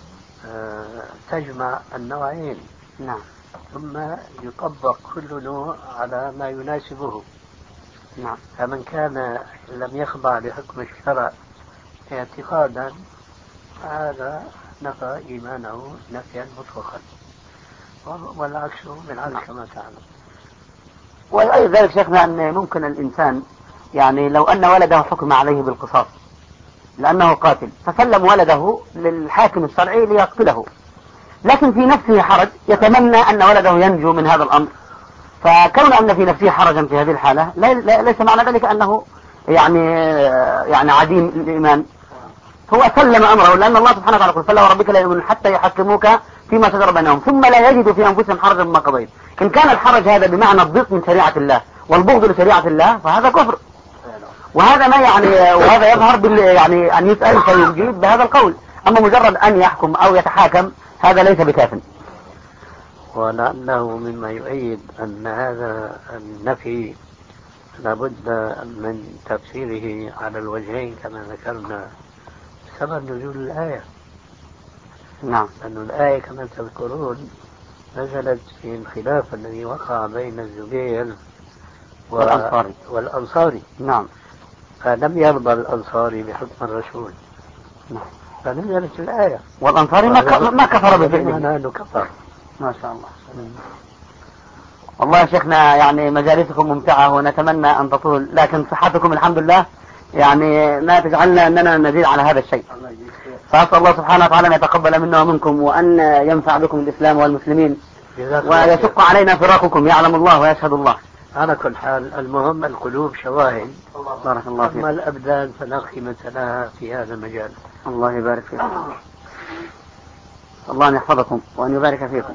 D: تجمع النوعين.
B: نعم.
D: ثم يطبق كل نوع على ما يناسبه.
B: نعم.
D: فمن كان لم يخضع لحكم الشرع اعتقادا هذا نفى إيمانه نفيا مطلقا، والعكس بالعكس كما تعلم.
B: وأيضا ذلك شيخنا أن ممكن الإنسان يعني لو أن ولده حكم عليه بالقصاص لأنه قاتل فسلم ولده للحاكم الشرعي ليقتله، لكن في نفسه حرج يتمنى أن ولده ينجو من هذا الأمر، فكون أن في نفسه حرجا في هذه الحالة ليس معنى ذلك أنه يعني يعني عديم الإيمان، هو سلم أمره، لأن الله سبحانه وتعالى يقول فلا وربك لا يؤمنون حتى يحكموك فيما شجر بينهم ثم لا يجدوا في أنفسهم حرجا مما قضيت. إن كان الحرج هذا بمعنى الضيق من شريعة الله والبغض لشريعة الله فهذا كفر، وهذا ما يعني وهذا يظهر بال يعني أن يسأل فيجيب بهذا القول، أما مجرد أن يحكم أو يتحاكم هذا ليس بكاف.
D: ولعله مما يؤيد أن هذا النفي لابد من تفسيره على الوجهين كما ذكرنا سبب نزول الآية.
B: نعم.
D: لأن الآية كما تذكرون نزلت في الخلاف الذي وقع بين الزبير و...
B: والأنصاري.
D: والأنصاري.
B: نعم.
D: فلم يرضى الأنصاري بحكم الرسول.
B: نعم.
D: فنزلت الآية.
B: والأنصاري ما, ك... ما كفر بفعله.
D: كفر.
B: ما شاء الله. والله يا شيخنا يعني مجالسكم ممتعة ونتمنى أن تطول، لكن صحتكم الحمد لله يعني ما تجعلنا أننا نزيد على هذا الشيء. فأسأل الله سبحانه وتعالى أن يتقبل منا ومنكم وأن ينفع بكم الإسلام والمسلمين ويشق علينا فراقكم، يعلم الله ويشهد الله.
D: على كل حال المهم القلوب شواهد.
B: بارك الله فيك.
D: أما الأبدان فلا قيمة لها في هذا المجال.
B: الله يبارك فيكم. الله أن يحفظكم وأن يبارك فيكم.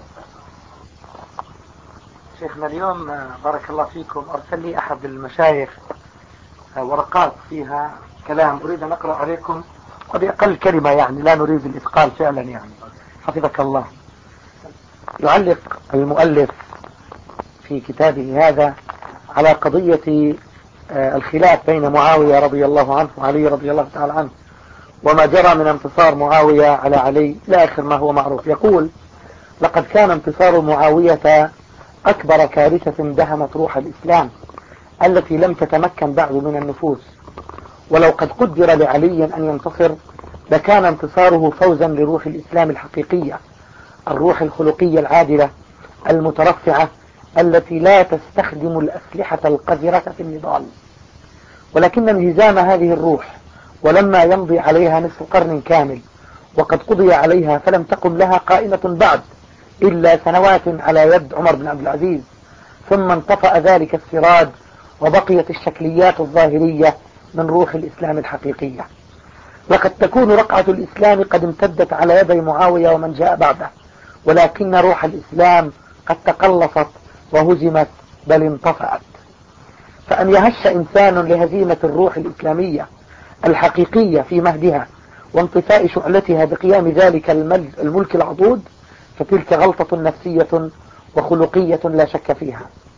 C: شيخنا اليوم بارك الله فيكم أرسل لي أحد المشايخ ورقات فيها كلام أريد أن أقرأ عليكم وبأقل كلمة، يعني لا نريد الإثقال فعلا، يعني حفظك الله. يعلق المؤلف في كتابه هذا على قضية الخلاف بين معاوية رضي الله عنه وعلي رضي الله تعالى عنه وما جرى من انتصار معاوية على علي لآخر ما هو معروف. يقول: لقد كان انتصار معاوية أكبر كارثة دهمت روح الإسلام التي لم تتمكن بعد من النفوس، ولو قد قدر لعلي أن ينتصر لكان انتصاره فوزا لروح الإسلام الحقيقية، الروح الخلقية العادلة المترفعة التي لا تستخدم الأسلحة القذرة في النضال. ولكن انهزام هذه الروح ولما يمضي عليها نصف قرن كامل وقد قضي عليها فلم تقم لها قائمة بعد إلا سنوات على يد عمر بن عبد العزيز، ثم انطفأ ذلك السراج وبقيت الشكليات الظاهرية من روح الإسلام الحقيقية. لقد تكون رقعة الإسلام قد امتدت على يدي معاوية ومن جاء بعده، ولكن روح الإسلام قد تقلصت وهزمت بل انطفأت. فأن يهش إنسان لهزيمة الروح الإسلامية الحقيقية في مهدها وانطفاء شعلتها بقيام ذلك الملك العضوض فتلك غلطة نفسية وخلقية لا شك فيها.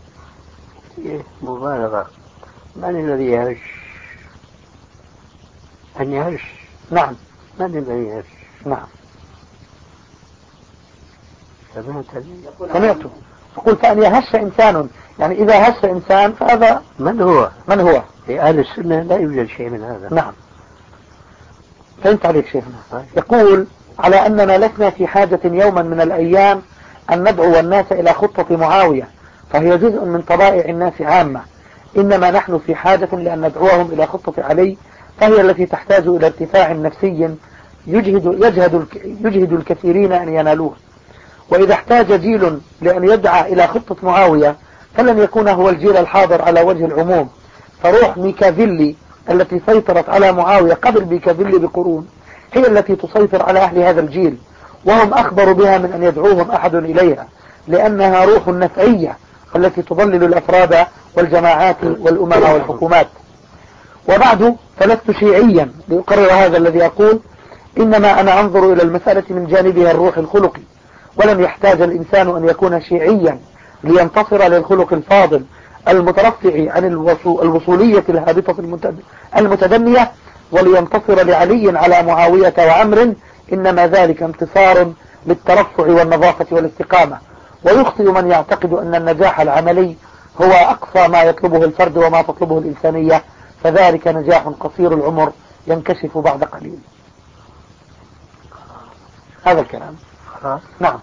D: مبالغة. من الذي يهش؟ أن يهش.
B: نعم.
D: من الذي يهش؟
B: نعم.
D: سمعته.
B: يقول فأن يهش إنسان، يعني إذا هش إنسان فهذا
D: من هو؟
B: من هو؟
D: في أهل السنة لا يوجد شيء من هذا.
B: نعم. فهمت عليك شيخنا. يقول: على أننا لسنا في حاجة يوما من الأيام أن ندعو الناس إلى خطة معاوية فهي جزء من طبائع الناس عامة، إنما نحن في حاجة لأن ندعوهم إلى خطة علي فهي التي تحتاج إلى ارتفاع نفسي يجهد, يجهد, يجهد الكثيرين أن ينالوه. وإذا احتاج جيل لأن يدعى إلى خطة معاوية فلن يكون هو الجيل الحاضر على وجه العموم، فروح ميكافيلي التي سيطرت على معاوية قبل ميكافيلي بقرون هي التي تسيطر على أهل هذا الجيل، وهم أخبر بها من أن يدعوهم أحد إليها، لأنها روح نفعية التي تضلل الأفراد والجماعات والأمم والحكومات. وبعد فلست شيعيا لأقرر هذا الذي أقول، إنما أنا أنظر إلى المسألة من جانبها الروح الخلقي، ولم يحتاج الإنسان أن يكون شيعيا لينتصر للخلق الفاضل المترفع عن الوصولية الهابطة المتدنية ولينتصر لعلي على معاوية وعمر، إنما ذلك انتصار للترفع والنظافة والاستقامة. ويخطئ من يعتقد أن النجاح العملي هو أقصى ما يطلبه الفرد وما تطلبه الإنسانية، فذلك نجاح قصير العمر ينكشف بعد قليل. هذا الكلام. نعم.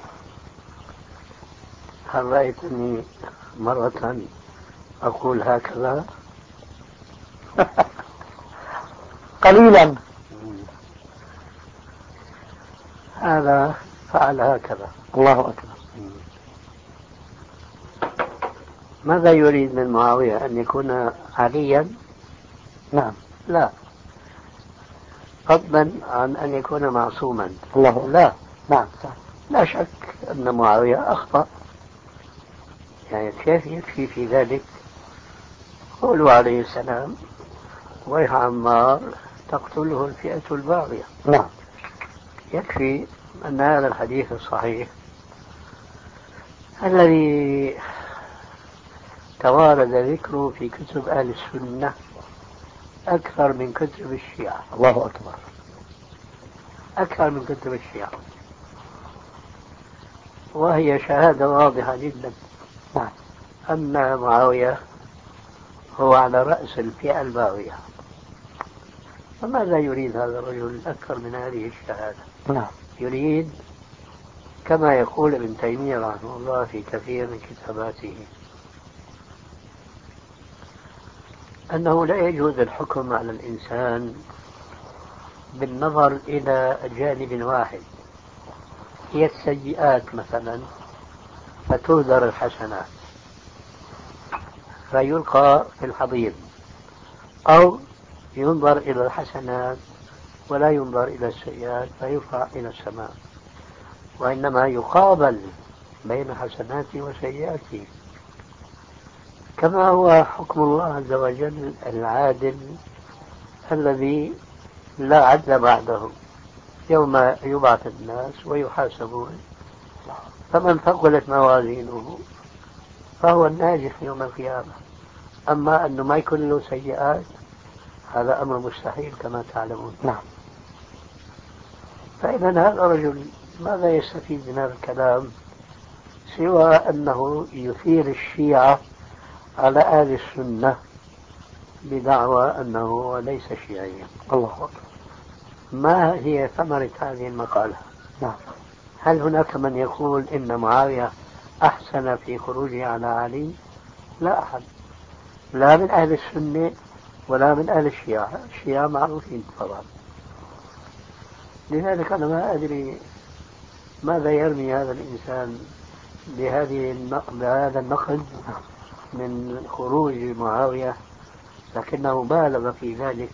D: هل رأيتني مرة أقول هكذا؟
B: قليلا.
D: هذا فعل هكذا.
B: الله أكبر.
D: ماذا يريد من معاوية؟ أن يكون عليا؟
B: نعم.
D: لا، فضلا عن أن يكون معصوما.
B: الله.
D: لا.
B: نعم.
D: لا شك أن معاوية أخطأ، يعني كيف يكفي في ذلك قوله عليه السلام: ويح عمار تقتله الفئة الباغية.
B: نعم.
D: يكفي أن هذا الحديث الصحيح الذي توارد ذكره في كتب أهل السنة أكثر من كتب الشيعة.
C: الله أكبر.
D: أكثر من كتب الشيعة، وهي شهادة واضحة جدا أن معاوية هو على رأس الفئة الباغية. فماذا يريد هذا الرجل أكثر من هذه الشهادة؟
C: نعم.
D: يريد كما يقول ابن تيمية رحمه الله في كثير من كتاباته أنه لا يجوز الحكم على الإنسان بالنظر إلى جانب واحد، هي السيئات مثلا فتهدر الحسنات فيلقى في الحضيض، أو ينظر إلى الحسنات ولا ينظر إلى السيئات فيرفع إلى السماء، وإنما يقابل بين حسناته وسيئاته، كما هو حكم الله عز وجل العادل الذي لا عدل بعده يوم يبعث الناس ويحاسبون، فمن ثقلت موازينه فهو الناجح يوم القيامة. أما أنه ما يكون له سيئات هذا أمر مستحيل كما تعلمون.
C: نعم.
D: فإذا هذا الرجل ماذا يستفيد من هذا الكلام سوى أنه يثير الشيعة على أهل السنة بدعوى أنه ليس شيعيا.
C: الله أكبر.
D: ما هي ثمرة هذه المقالة؟
C: نعم.
D: هل هناك من يقول إن معاوية أحسن في خروجه على علي؟ لا أحد، لا من أهل السنة ولا من أهل الشيعة. الشيعة معروفين طبعا. لذلك أنا ما أدري ماذا يرمي هذا الإنسان بهذه بهذا النقد من خروج معاوية، لكنه بالغ في ذلك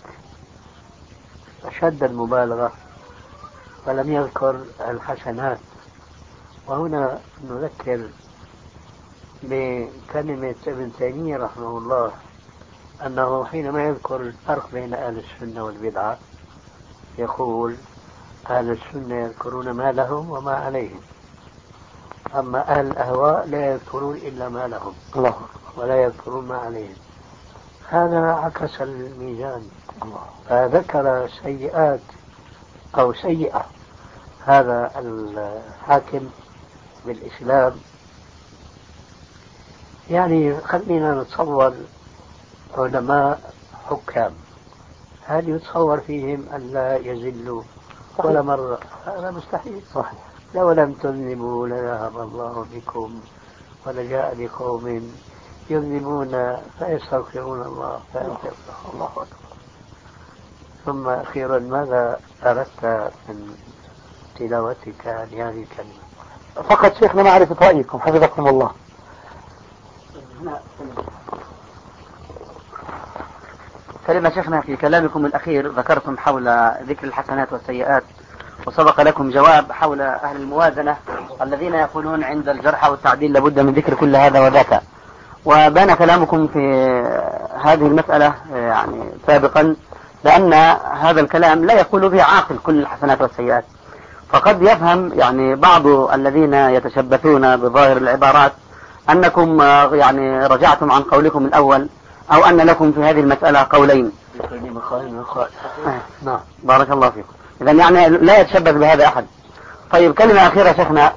D: أشد المبالغة فلم يذكر الحسنات. وهنا نذكر بكلمة ابن تيمية رحمه الله أنه حينما يذكر الفرق بين أهل السنة والبدعة يقول أهل السنة يذكرون ما لهم وما عليهم، أما أهل الأهواء لا يذكرون إلا ما لهم
C: الله
D: ولا يذكرون ما عليهم. هذا عكس الميزان. فذكر سيئات أو سيئة هذا الحاكم بالإسلام. يعني خلينا نتصور علماء حكام، هل يتصور فيهم أن لا يزلوا ولا مرة؟ هذا مستحيل.
C: صحيح.
D: لو لم تذنبوا لذهب الله بكم ولجاء بقوم يذنبون فيستغفرون الله فيغفر الله أكبر. ثم أخيرا ماذا أردت من تلاوتك لهذه الكلمة؟
C: فقط شيخنا معرفة رأيكم حفظكم الله.
B: كلمة شيخنا في كلامكم الأخير ذكرتم حول ذكر الحسنات والسيئات، وسبق لكم جواب حول أهل الموازنة الذين يقولون عند الجرح والتعديل لابد من ذكر كل هذا وذاك. وبان كلامكم في هذه المسألة يعني سابقا لأن هذا الكلام لا يقول به عاقل كل الحسنات والسيئات، فقد يفهم يعني بعض الذين يتشبثون بظاهر العبارات أنكم يعني رجعتم عن قولكم الأول أو أن لكم في هذه المسألة قولين.
D: نعم.
B: بارك الله فيكم. إذا يعني لا يتشبث بهذا أحد. طيب كلمة أخيرة شيخنا.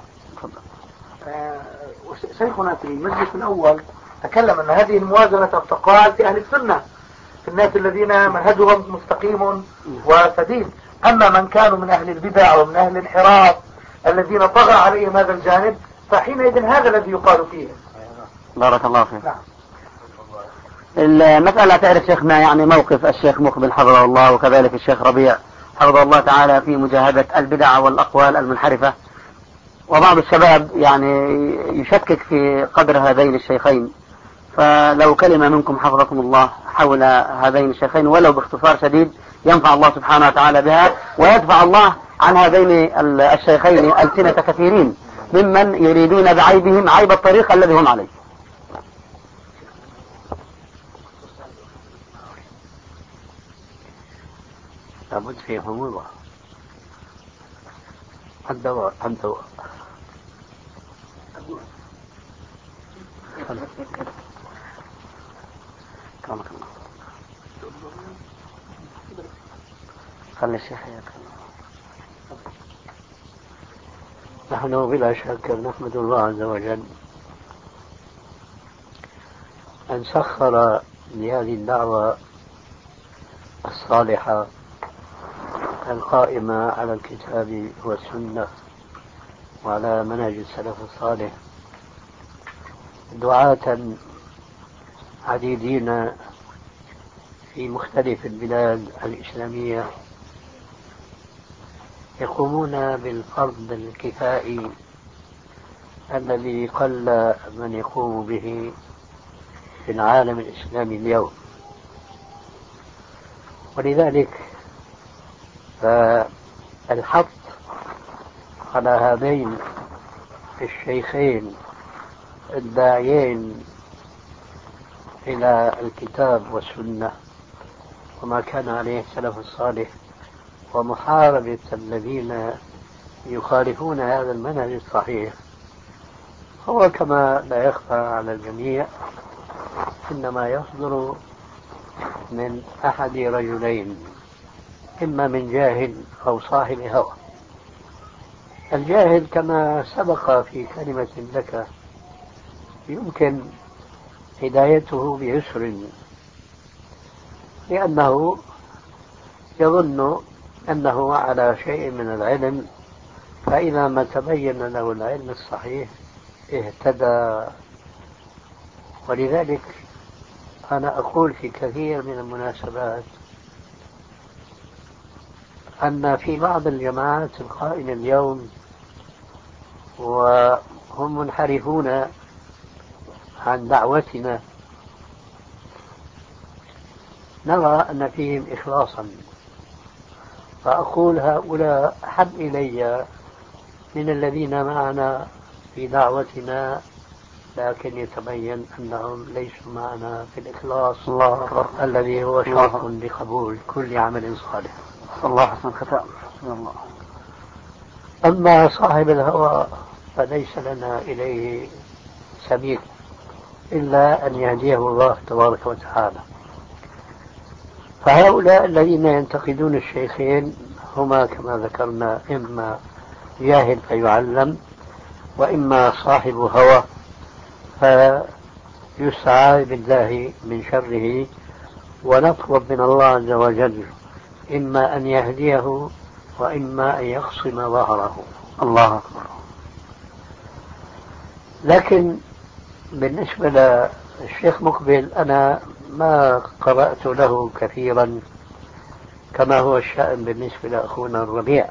C: شيخنا في المجلس الأول تكلم أن هذه الموازنة تقال في أهل السنة، في الناس الذين منهجهم مستقيم وسديد. أما من كانوا من أهل البدع ومن أهل الانحراف الذين طغى عليهم هذا الجانب فحينئذ هذا الذي يقال فيهم.
B: بارك الله فيك.
C: نعم.
B: المسألة تعرف شيخنا يعني موقف الشيخ مقبل حفظه الله وكذلك الشيخ ربيع حفظه الله تعالى في مجاهدة البدع والأقوال المنحرفة، وبعض الشباب يعني يشكك في قدر هذين الشيخين، فلو كلمة منكم حفظكم الله حول هذين الشيخين ولو باختصار شديد ينفع الله سبحانه وتعالى بها، ويدفع الله عن هذين الشيخين ألسنة كثيرين ممن يريدون بعيبهم عيب الطريق الذي هم عليه.
D: لابد في حموضة الدواء الدواء
B: أكرمك الله. خلي الشيخ يتكلم.
D: نحن بلا شك نحمد الله عز وجل أن سخر لهذه الدعوة الصالحة القائمة على الكتاب والسنة وعلى منهج السلف الصالح دعاة عديدين في مختلف البلاد الإسلامية يقومون بالفرض الكفائي الذي قل من يقوم به في العالم الإسلامي اليوم. ولذلك فالحث على هذين الشيخين الداعيين إلى الكتاب والسنة وما كان عليه السلف الصالح ومحاربة الذين يخالفون هذا المنهج الصحيح هو كما لا يخفى على الجميع إنما يصدر من أحد رجلين، إما من جاهل أو صاحب هوى. الجاهل كما سبق في كلمة لك يمكن هدايته بيسر، لأنه يظن أنه على شيء من العلم، فإذا ما تبين له العلم الصحيح اهتدى. ولذلك أنا أقول في كثير من المناسبات أن في بعض الجماعات القائمة اليوم وهم منحرفون عن دعوتنا نرى أن فيهم إخلاصا، فأقول هؤلاء أحب إلي من الذين معنا في دعوتنا لكن يتبين أنهم ليسوا معنا في الإخلاص الله الذي هو شرط لقبول كل عمل صالح.
B: الله حسن الختام.
D: أما صاحب الهوى فليس لنا إليه سبيل إلا أن يهديه الله تبارك وتعالى. فهؤلاء الذين ينتقدون الشيخين هما كما ذكرنا إما جاهل فيعلم، وإما صاحب هوى فيسعى بالله من شره، ونطلب من الله عز وجل إما أن يهديه وإما أن يقصم ظهره.
B: الله أكبر.
D: لكن بالنسبة للشيخ مقبل أنا ما قرأت له كثيرا كما هو الشأن بالنسبة لأخونا الربيع.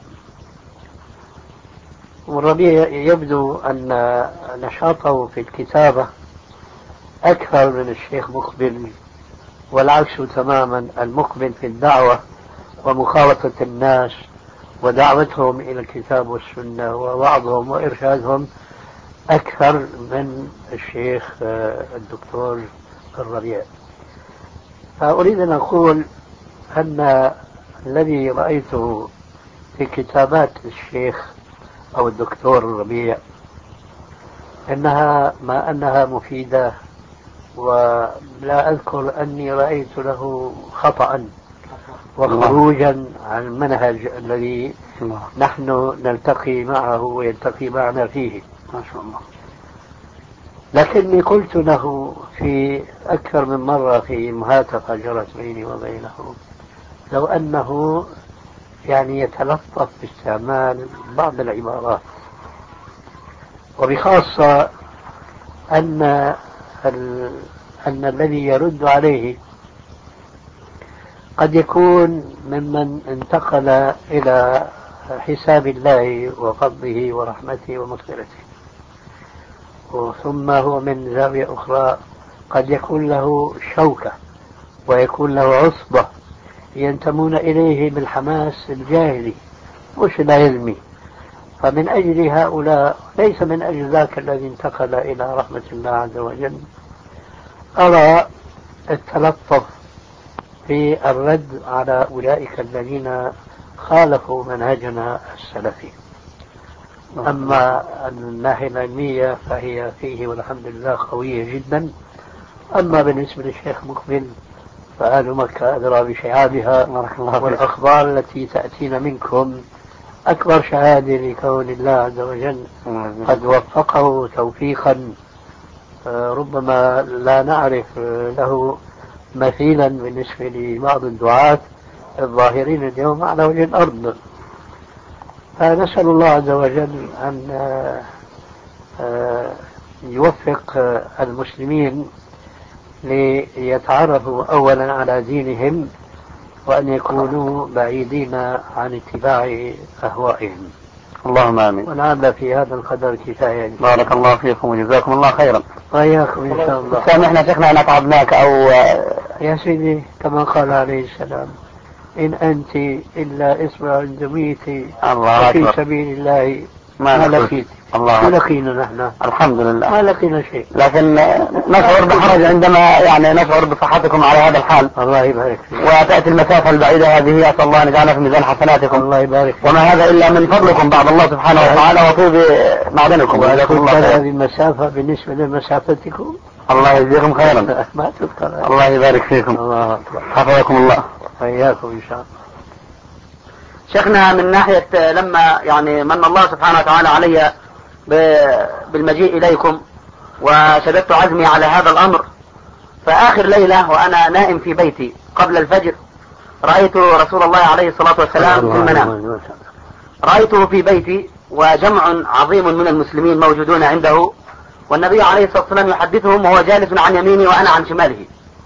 D: والربيع يبدو أن نشاطه في الكتابة أكثر من الشيخ مقبل، والعكس تماما، المقبل في الدعوة ومخالطة الناس ودعوتهم إلى الكتاب والسنة ووعظهم وإرشادهم أكثر من الشيخ الدكتور الربيع. فأريد أن أقول أن الذي رأيته في كتابات الشيخ أو الدكتور الربيع أنها ما أنها مفيدة، ولا أذكر أني رأيت له خطأ وخروجا عن المنهج الذي نحن نلتقي معه ويلتقي معنا فيه
B: ما شاء الله.
D: لكني قلت له في أكثر من مرة في مهاتفة جرت بيني وبينه لو أنه يعني يتلطف باستعمال بعض العبارات، وبخاصة أن أن الذي يرد عليه قد يكون ممن انتقل إلى حساب الله وفضله ورحمته ومغفرته، ثم هو من زاوية أخرى قد يكون له شوكة ويكون له عصبة ينتمون إليه بالحماس الجاهلي مش العلمي. فمن أجل هؤلاء ليس من أجل ذاك الذي انتقل إلى رحمة الله عز وجل أرى التلطف في الرد على أولئك الذين خالفوا منهجنا السلفي. أما الناحية العلمية فهي فيه والحمد لله قوية جدا. أما بالنسبة للشيخ مقبل فأهل مكة أدرى بشعابها، والأخبار التي تأتينا منكم أكبر شهادة لكون الله عز وجل قد وفقه توفيقا ربما لا نعرف له مثيلا بالنسبة لبعض الدعاة الظاهرين اليوم على وجه الأرض. فنسأل الله عز وجل أن يوفق المسلمين ليتعرفوا أولا على دينهم، وأن يكونوا بعيدين عن اتباع أهوائهم.
B: اللهم آمين.
D: ولعل في هذا القدر كفاية.
B: بارك الله فيكم وجزاكم الله خيرا.
D: وإياكم إن شاء الله.
B: سامحنا شيخنا أن أتعبناك أو
D: يا سيدي كما قال عليه السلام: إن أنت إلا إصبع دميتي في سبيل الله ما لقيت.
B: الله
D: ما لقينا نحن
B: الحمد لله،
D: ما لقينا شيء،
B: لكن نشعر بحرج عندما يعني نشعر بصحتكم على هذا الحال.
D: الله يبارك فيك.
B: وتأتي المسافة البعيدة هذه، أسأل الله أن يجعلها في ميزان حسناتكم.
D: الله يبارك فيك.
B: وما هذا إلا من فضلكم بعد الله سبحانه وتعالى وطيب معدنكم.
D: وأذكر هذه المسافة بالنسبة لمسافتكم.
B: الله يجزيكم خيرا.
D: ما تذكر.
B: الله يبارك فيكم.
D: الله أكبر.
B: حفظكم الله.
D: وإياكم إن شاء الله.
B: شيخنا من ناحية لما يعني من الله سبحانه وتعالى علي بالمجيء إليكم وشددت عزمي على هذا الأمر، فآخر ليلة وأنا نائم في بيتي قبل الفجر رأيت رسول الله عليه الصلاة والسلام في المنام. رأيته في بيتي وجمع عظيم من المسلمين موجودون عنده، والنبي عليه الصلاة والسلام يحدثهم وهو جالس عن يميني وأنا عن شماله،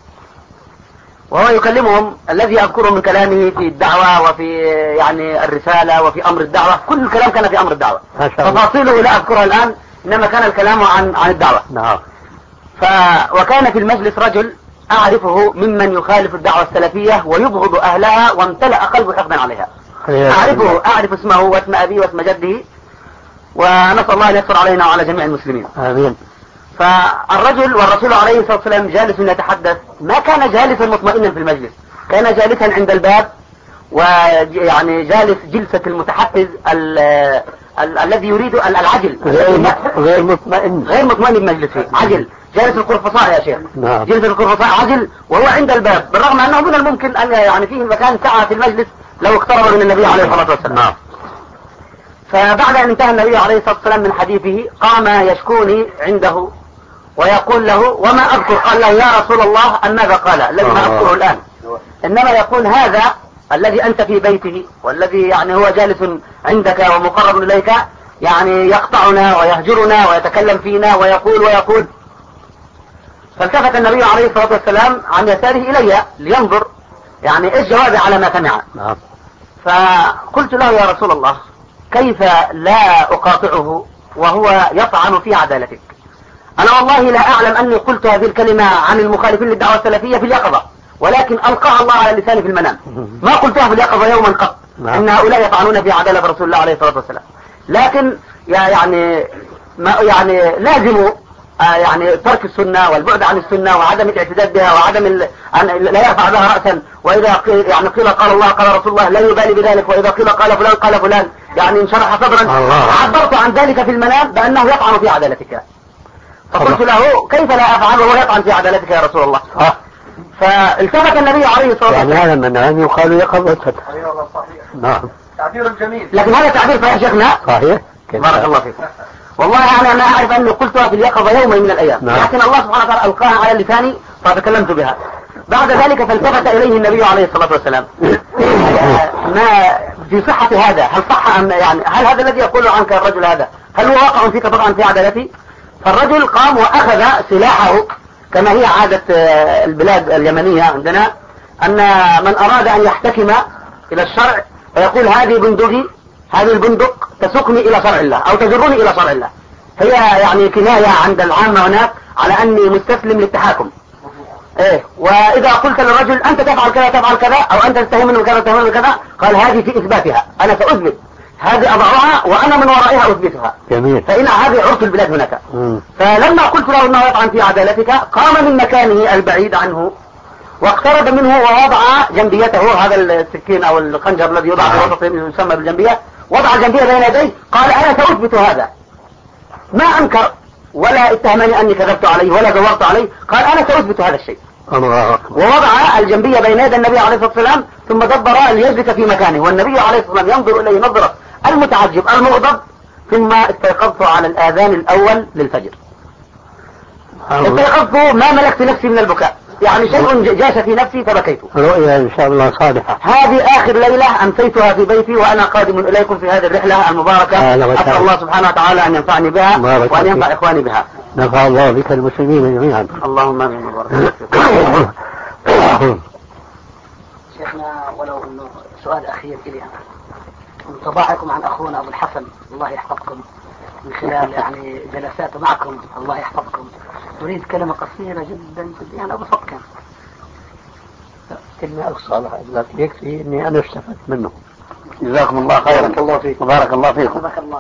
B: وهو يكلمهم. الذي أذكره من كلامه في الدعوة وفي يعني الرسالة وفي أمر الدعوة، كل الكلام كان في أمر الدعوة، تفاصيله لا أذكرها الآن، إنما كان الكلام عن عن الدعوة.
D: نعم.
B: ف وكان في المجلس رجل أعرفه ممن يخالف الدعوة السلفية ويبغض أهلها وامتلأ قلبه حقدا عليها. أعرفه، أعرف اسمه واسم أبيه واسم جده، ونسأل الله أن يستر علينا وعلى جميع المسلمين.
D: آمين.
B: فالرجل والرسول عليه الصلاة والسلام جالس يتحدث، ما كان جالسا مطمئنا في المجلس، كان جالسا عند الباب، ويعني جالس جلسة المتحفز ال ال الذي يريد العجل،
D: غير مطمئن
B: غير مطمئن بمجلسه، عجل، جالس القرفصاء يا شيخ.
D: نعم.
B: جلسة القرفصاء عجل وهو عند الباب، بالرغم أنه من الممكن أن يعني فيه مكان سعة في المجلس لو اقترب من النبي عليه الصلاة والسلام.
D: نعم.
B: فبعد أن انتهى النبي عليه الصلاة والسلام من حديثه قام يشكوني عنده ويقول له وما أذكر، قال له يا رسول الله أن ماذا قال الذي ما أذكره الآن، إنما يقول هذا الذي أنت في بيته والذي يعني هو جالس عندك ومقرب إليك يعني يقطعنا ويهجرنا ويتكلم فينا ويقول ويقول. فالتفت النبي عليه الصلاة والسلام عن يساره إلي لينظر يعني إيش جوابي على ما سمع.
D: نعم.
B: فقلت له يا رسول الله كيف لا أقاطعه وهو يطعن في عدالتك؟ أنا والله لا أعلم أني قلت هذه الكلمة عن المخالفين للدعوة السلفية في اليقظة، ولكن ألقاها الله على لساني في المنام، ما قلتها في اليقظة يوما قط أن هؤلاء يطعنون في عدالة رسول الله عليه الصلاة والسلام، لكن يعني ما يعني لازم يعني ترك السنة والبعد عن السنة وعدم الاعتداد بها وعدم ال... لا يرفع بها رأسا، وإذا قيل يعني قيل قال الله قال رسول الله لا يبالي بذلك، وإذا قيل قال فلان قال فلان يعني انشرح صدرا. عبرت عن ذلك في المنام بأنه يطعن في عدالتك، فقلت له كيف لا أفعل وهو يطعن في عدالتك يا رسول الله؟ فالتفت النبي عليه الصلاة والسلام.
D: يعني هذا المنام يقال يقظة. نعم.
C: تعبير جميل.
B: لكن هذا تعبير صحيح شيخنا.
D: صحيح.
B: بارك الله فيك. والله أنا ما أعرف أني قلتها في اليقظة يوما من الأيام. نعم. لكن الله سبحانه وتعالى ألقاها على لساني فتكلمت بها. بعد ذلك فالتفت إليه النبي عليه الصلاة والسلام. ما في صحة هذا؟ هل صح أم يعني هل هذا الذي يقول عنك الرجل هذا هل هو واقع فيك طبعا في عدالتي؟ فالرجل قام وأخذ سلاحه كما هي عادة البلاد اليمنية عندنا، أن من أراد أن يحتكم إلى الشرع ويقول هذه بندقي، هذه البندق تسوقني إلى شرع الله أو تجرني إلى شرع الله، هي يعني كناية عند العامة هناك على أني مستسلم للتحاكم. إيه، وإذا قلت للرجل أنت تفعل كذا تفعل كذا أو أنت تتهمني بكذا تتهمني بكذا، قال هذه في إثباتها، أنا سأثبت هذه أضعها وأنا من ورائها أثبتها.
D: جميل.
B: فإن هذه عرف البلاد هناك.
D: مم.
B: فلما قلت له أنه يطعن في عدالتك قام من مكانه البعيد عنه واقترب منه ووضع جنبيته، هذا السكين أو الخنجر الذي يوضع في وسط يسمى بالجنبية، وضع جنبية بين يديه، قال أنا سأثبت هذا. ما أنكر ولا اتهمني أني كذبت عليه ولا دورت عليه، قال أنا سأثبت هذا الشيء. ووضع الجنبية بين يدي النبي عليه الصلاة والسلام ثم دبر أن يجلس في مكانه، والنبي عليه الصلاة والسلام ينظر إليه نظرة المتعجب المغضب. ثم استيقظت على الآذان الأول للفجر. استيقظت ما ملكت نفسي من البكاء، يعني شيء جاش في نفسي فبكيت.
D: رؤيا إن شاء الله صالحة.
B: هذه آخر ليلة أمسيتها في بيتي وأنا قادم إليكم في هذه الرحلة المباركة. أسأل الله سبحانه وتعالى أن ينفعني بها وأن ينفع إخواني بها.
D: نفع الله بك المسلمين جميعا.
B: اللهم آمين.
A: شيخنا، ولو انه سؤال اخير الي انا، انطباعكم عن اخونا ابو الحسن الله يحفظكم من خلال يعني جلساته معكم الله يحفظكم، نريد كلمة قصيرة جدا يعني ابو فكر.
D: كلمة أقصى لكن يكفي إني أنا استفدت منه.
B: جزاكم الله خيرا.
C: بارك الله فيكم.
B: بارك الله فيكم.
A: بارك الله.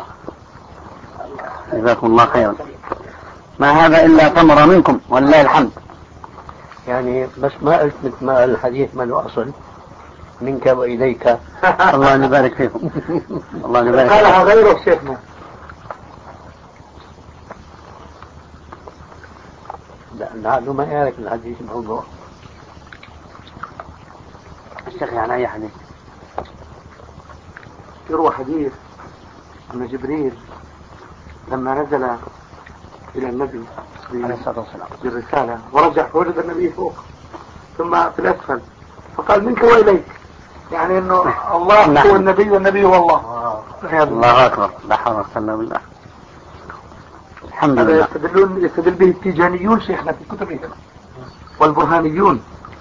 B: جزاكم الله خيرا. ما هذا إلا ثمرة منكم ولله الحمد.
D: يعني بس ما قلت مثل ما الحديث ما له أصل، منك وإليك.
B: الله يبارك فيكم. الله يبارك فيكم.
C: قالها غيره شيخنا.
D: لا لعله ما يعرف الحديث الموضوع.
B: الشيخ يعني أي حديث؟
C: يروى حديث أن جبريل لما نزل إلى النبي
B: عليه الصلاة والسلام
C: بالرسالة ورجع وجد النبي فوق ثم في الأسفل، فقال منك وإليك، يعني أنه الله
B: نعم.
C: هو النبي والنبي هو الله.
B: الله أكبر. لا حول ولا قوة بالله. الحمد
C: هذا
B: لله.
C: يستدلون يستدل به التيجانيون شيخنا في كتبهم والبرهانيون.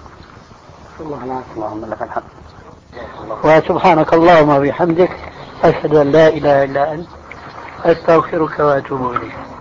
B: اللهم لك الحمد.
D: وسبحانك اللهم وبحمدك أشهد أن لا إله إلا أنت أستغفرك وأتوب إليك.